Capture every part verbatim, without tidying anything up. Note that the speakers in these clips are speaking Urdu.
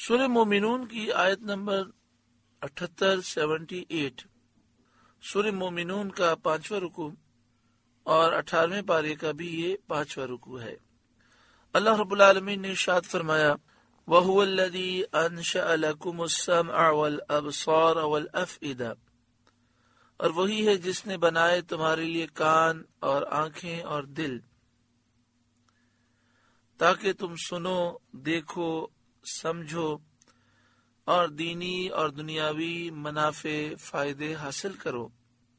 سورہ مومنون کی آیت نمبر اٹھہتر سیونٹی ایٹ سورہ مومنون کا پانچواں رکوع اور اٹھارہویں پارے کا بھی یہ پانچواں رکوع ہے۔ اللہ رب العالمین نے ارشاد فرمایا وَهُوَ الَّذِي أَنشَأَ لَكُمُ السَّمْعَ وَالْأَبْصَارَ وَالْأَفْئِدَةَ، اور وہی ہے جس نے بنائے تمہارے لیے کان اور آنکھیں اور دل، تاکہ تم سنو، دیکھو، سمجھو اور دینی اور دنیاوی منافع فائدے حاصل کرو۔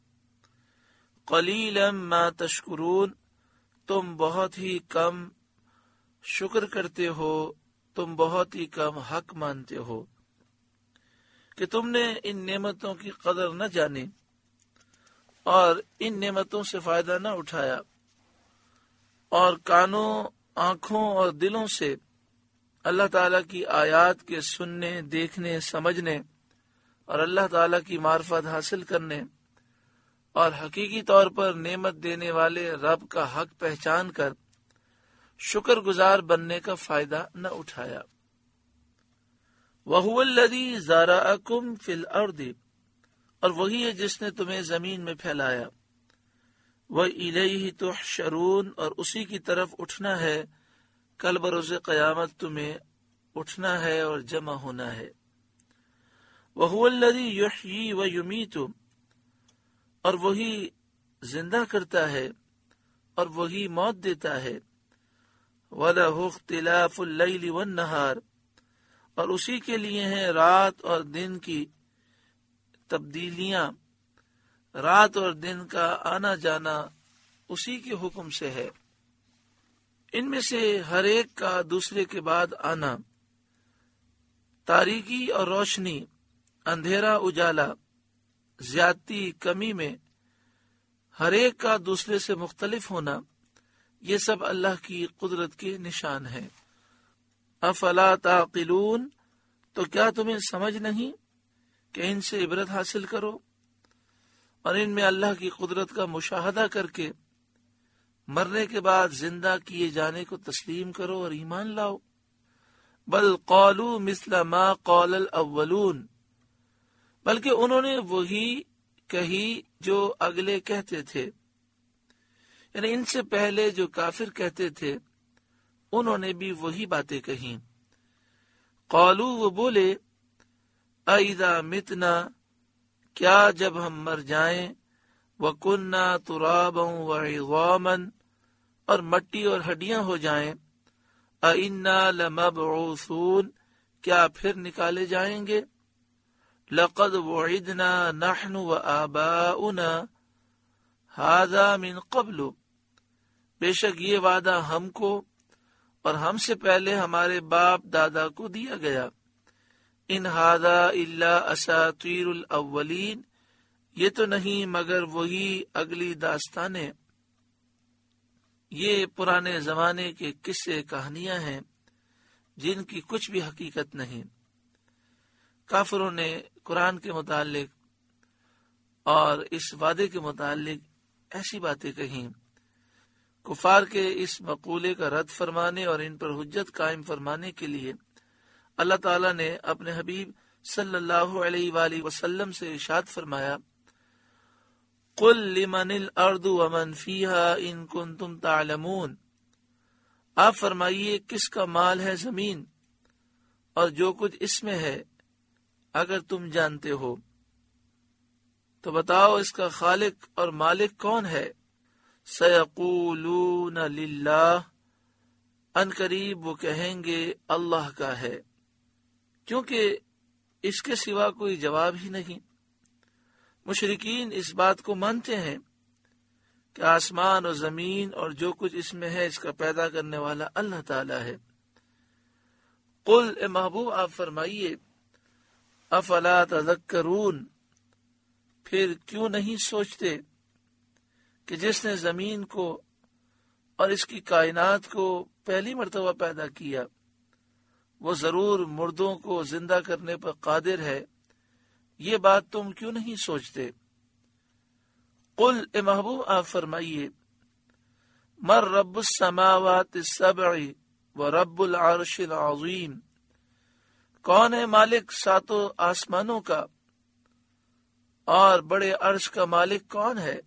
قلیلا ما تشکرون، تم بہت ہی کم شکر کرتے ہو، تم بہت ہی کم حق مانتے ہو کہ تم نے ان نعمتوں کی قدر نہ جانی اور ان نعمتوں سے فائدہ نہ اٹھایا، اور کانوں، آنکھوں اور دلوں سے اللہ تعالیٰ کی آیات کے سننے، دیکھنے، سمجھنے اور اللہ تعالیٰ کی معرفت حاصل کرنے اور حقیقی طور پر نعمت دینے والے رب کا حق پہچان کر شکر گزار بننے کا فائدہ نہ اٹھایا۔ وَهُوَ الَّذِي زَرَعَكُمْ فِي الْأَرْضِ، اور وہی ہے جس نے تمہیں زمین میں پھیلایا۔ وَإِلَيْهِ تُحْشَرُونَ، اور اسی کی طرف اٹھنا ہے، کل بروز قیامت تمہیں اٹھنا ہے اور جمع ہونا ہے۔ وَهُوَ الَّذِي يُحْيِي وَيُمِيتُ، اور وہی زندہ کرتا ہے اور وہی موت دیتا ہے۔ وَلَهُ اخْتِلَافُ اللَّيْلِ وَالنَّهَارِ، اور اسی کے لیے ہیں رات اور دن کی تبدیلیاں، رات اور دن کا آنا جانا اسی کے حکم سے ہے۔ ان میں سے ہر ایک کا دوسرے کے بعد آنا، تاریکی اور روشنی، اندھیرا اجالا، زیادتی کمی میں ہر ایک کا دوسرے سے مختلف ہونا، یہ سب اللہ کی قدرت کے نشان ہیں۔ افلا تعقلون، تو کیا تمہیں سمجھ نہیں کہ ان سے عبرت حاصل کرو اور ان میں اللہ کی قدرت کا مشاہدہ کر کے مرنے کے بعد زندہ کیے جانے کو تسلیم کرو اور ایمان لاؤ۔ بل قالوا مثل ما قال الاولون، بلکہ انہوں نے وہی کہی جو اگلے کہتے تھے، یعنی ان سے پہلے جو کافر کہتے تھے انہوں نے بھی وہی باتیں کہیں۔ قالوا، وہ بولے، اذا متنا، کیا جب ہم مر جائیں، وکننا ترابا وعظاما، اور مٹی اور ہڈیاں ہو جائیں، انا لمبعوثون، کیا پھر نکالے جائیں گے، لقد وعدنا نحن وآباؤنا هذا من قبل، بے شک یہ وعدہ ہم کو اور ہم سے پہلے ہمارے باپ دادا کو دیا گیا۔ ان هذا الا اساطیر الاولین، یہ تو نہیں مگر وہی اگلی داستانیں، یہ پرانے زمانے کے قصے کہانیاں ہیں جن کی کچھ بھی حقیقت نہیں۔ کافروں نے قرآن کے متعلق اور اس وعدے کے متعلق ایسی باتیں کہیں۔ کفار کے اس مقولے کا رد فرمانے اور ان پر حجت قائم فرمانے کے لیے اللہ تعالیٰ نے اپنے حبیب صلی اللہ علیہ وآلہ وسلم سے ارشاد فرمایا قل لمن الارض ومن فیها ان کنتم تعلمون، آپ فرمائیے کس کا مال ہے زمین اور جو کچھ اس میں ہے، اگر تم جانتے ہو تو بتاؤ اس کا خالق اور مالک کون ہے۔ سیقولون للہ، ان قریب وہ کہیں گے اللہ کا ہے، کیونکہ اس کے سوا کوئی جواب ہی نہیں۔ مشرکین اس بات کو مانتے ہیں کہ آسمان اور زمین اور جو کچھ اس میں ہے اس کا پیدا کرنے والا اللہ تعالی ہے۔ قل، اے محبوب آپ فرمائیے، افلا تذکرون، پھر کیوں نہیں سوچتے کہ جس نے زمین کو اور اس کی کائنات کو پہلی مرتبہ پیدا کیا وہ ضرور مردوں کو زندہ کرنے پر قادر ہے، یہ بات تم کیوں نہیں سوچتے۔ قل، اے محبوب آپ فرمائیے، مر رب السماوات السبع و رب العرش العظیم، کون ہے مالک ساتوں آسمانوں کا اور بڑے عرش کا مالک کون ہے؟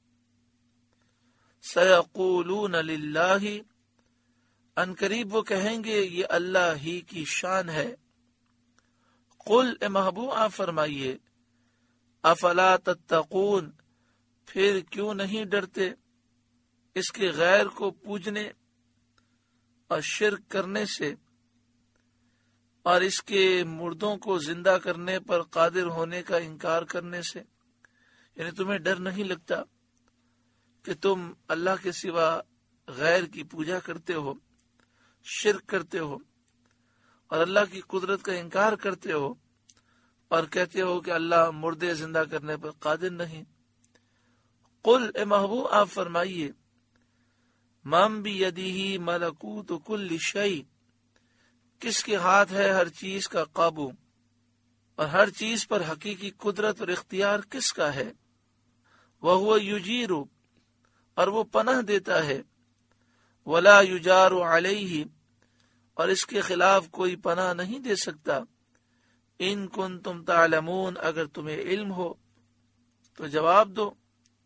سیقولون للہ، ان قریب وہ کہیں گے یہ اللہ ہی کی شان ہے۔ قل اے محبوب آپ فرمائیے، افلا تتقون، پھر کیوں نہیں ڈرتے اس کے غیر کو پوجنے اور شرک کرنے سے، اور اس کے مردوں کو زندہ کرنے پر قادر ہونے کا انکار کرنے سے؟ یعنی تمہیں ڈر نہیں لگتا کہ تم اللہ کے سوا غیر کی پوجا کرتے ہو، شرک کرتے ہو اور اللہ کی قدرت کا انکار کرتے ہو اور کہتے ہو کہ اللہ مردے زندہ کرنے پر قادر نہیں؟ قل اے محبوب آپ فرمائیے، من بیدہ ملکوت کل شیء، کس کے ہاتھ ہے ہر چیز کا قابو اور ہر چیز پر حقیقی قدرت اور اختیار کس کا ہے؟ وہو یجیر، اور وہ پناہ دیتا ہے، ولا یجار علیہ، اور اس کے خلاف کوئی پناہ نہیں دے سکتا۔ ان کنتم تعلمون، اگر تمہیں علم ہو تو جواب دو۔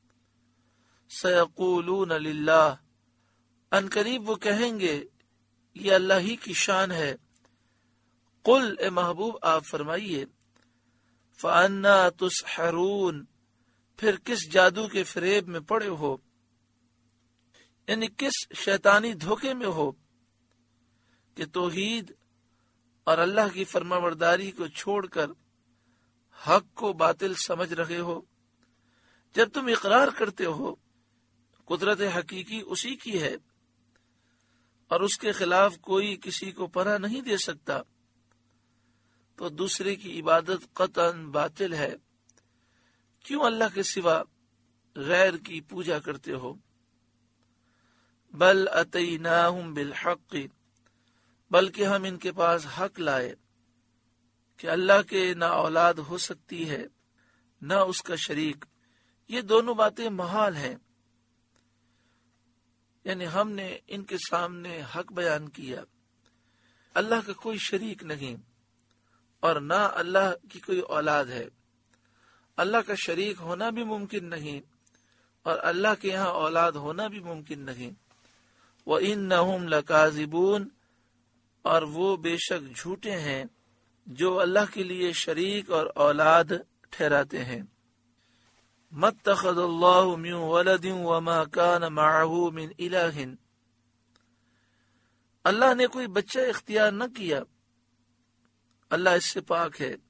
سیقولون للہ، ان قریب وہ کہیں گے یہ اللہ ہی کی شان ہے۔ قل اے محبوب آپ فرمائیے، فَأَنَّا تُسْحَرُونَ، پھر کس جادو کے فریب میں پڑے ہو، یعنی کس شیطانی دھوکے میں ہو کہ توحید اور اللہ کی فرمانبرداری کو چھوڑ کر حق کو باطل سمجھ رہے ہو؟ جب تم اقرار کرتے ہو قدرت حقیقی اسی کی ہے اور اس کے خلاف کوئی کسی کو پناہ نہیں دے سکتا، تو دوسرے کی عبادت قطعاً باطل ہے، کیوں اللہ کے سوا غیر کی پوجا کرتے ہو؟ بل اتیناہم بالحق، بلکہ ہم ان کے پاس حق لائے کہ اللہ کے نہ اولاد ہو سکتی ہے نہ اس کا شریک، یہ دونوں باتیں محال ہیں۔ یعنی ہم نے ان کے سامنے حق بیان کیا، اللہ کا کوئی شریک نہیں اور نہ اللہ کی کوئی اولاد ہے، اللہ کا شریک ہونا بھی ممکن نہیں اور اللہ کے یہاں اولاد ہونا بھی ممکن نہیں۔ وَإِنَّهُمْ لَكَاذِبُونَ، اور وہ بے شک جھوٹے ہیں جو اللہ کے لیے شریک اور اولاد ٹھہراتے ہیں۔ مَتَّخَذَ اللَّهُ مِن وَلَدٍ وَمَا كَانَ مَعَهُ مِنْ إِلَٰهٍ، اللہ نے کوئی بچہ اختیار نہ کیا، اللہ اس سے پاک ہے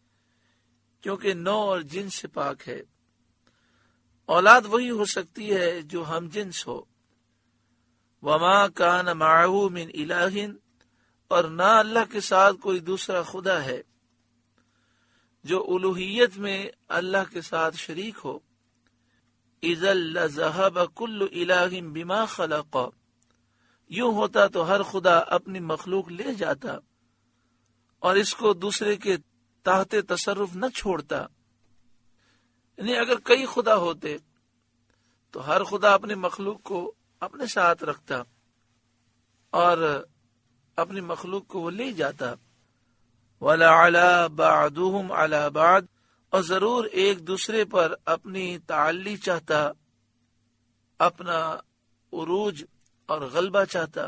کیونکہ نو اور جنس سے پاک ہے۔ اولاد وہی ہو سکتی ہے جو ہم جنس ہو۔ وما کان معہ من الہ، اور نہ اللہ کے ساتھ کوئی دوسرا خدا ہے جو الوہیت میں اللہ کے ساتھ شریک ہو۔ اذا لذهب كل الہ بما خلق، یوں ہوتا تو ہر خدا اپنی مخلوق لے جاتا اور اس کو دوسرے کے تحت تصرف نہ چھوڑتا۔ یعنی اگر کئی خدا ہوتے تو ہر خدا اپنی مخلوق کو اپنے ساتھ رکھتا اور اپنی مخلوق کو وہ لے جاتا۔ وَلَعَلَى بَعْضُهُمْ عَلَى بَعْضٍ، اور ضرور ایک دوسرے پر اپنی تعلی چاہتا، اپنا عروج اور غلبہ چاہتا،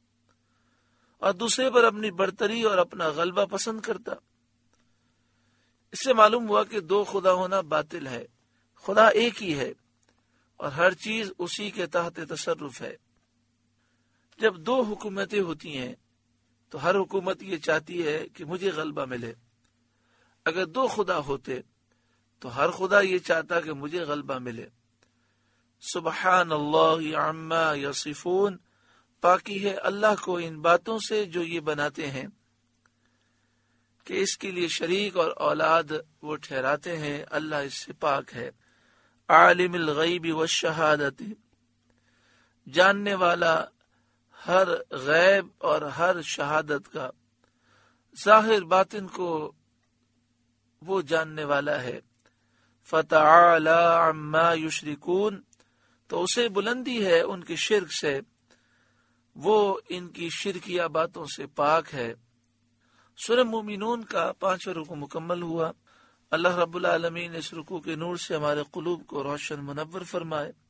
اور دوسرے پر اپنی برتری اور اپنا غلبہ پسند کرتا۔ اس سے معلوم ہوا کہ دو خدا ہونا باطل ہے، خدا ایک ہی ہے اور ہر چیز اسی کے تحت تصرف ہے۔ جب دو حکومتیں ہوتی ہیں تو ہر حکومت یہ چاہتی ہے کہ مجھے غلبہ ملے۔ اگر دو خدا ہوتے تو ہر خدا یہ چاہتا کہ مجھے غلبہ ملے۔ سبحان اللہ عما یصفون، پاکی ہے اللہ کو ان باتوں سے جو یہ بناتے ہیں کہ اس کے لیے شریک اور اولاد وہ ٹھہراتے ہیں، اللہ اس سے پاک ہے۔ عالم الغیب والشہادت، جاننے والا ہر غیب اور ہر شہادت کا، ظاہر باطن کو وہ جاننے والا ہے۔ فتعالی عما یشرکون، تو اسے بلندی ہے ان کے شرک سے، وہ ان کی شرکیہ باتوں سے پاک ہے۔ سورہ مومنون کا پانچواں رکوع مکمل ہوا۔ اللہ رب العالمین اس رکوع کے نور سے ہمارے قلوب کو روشن منور فرمائے۔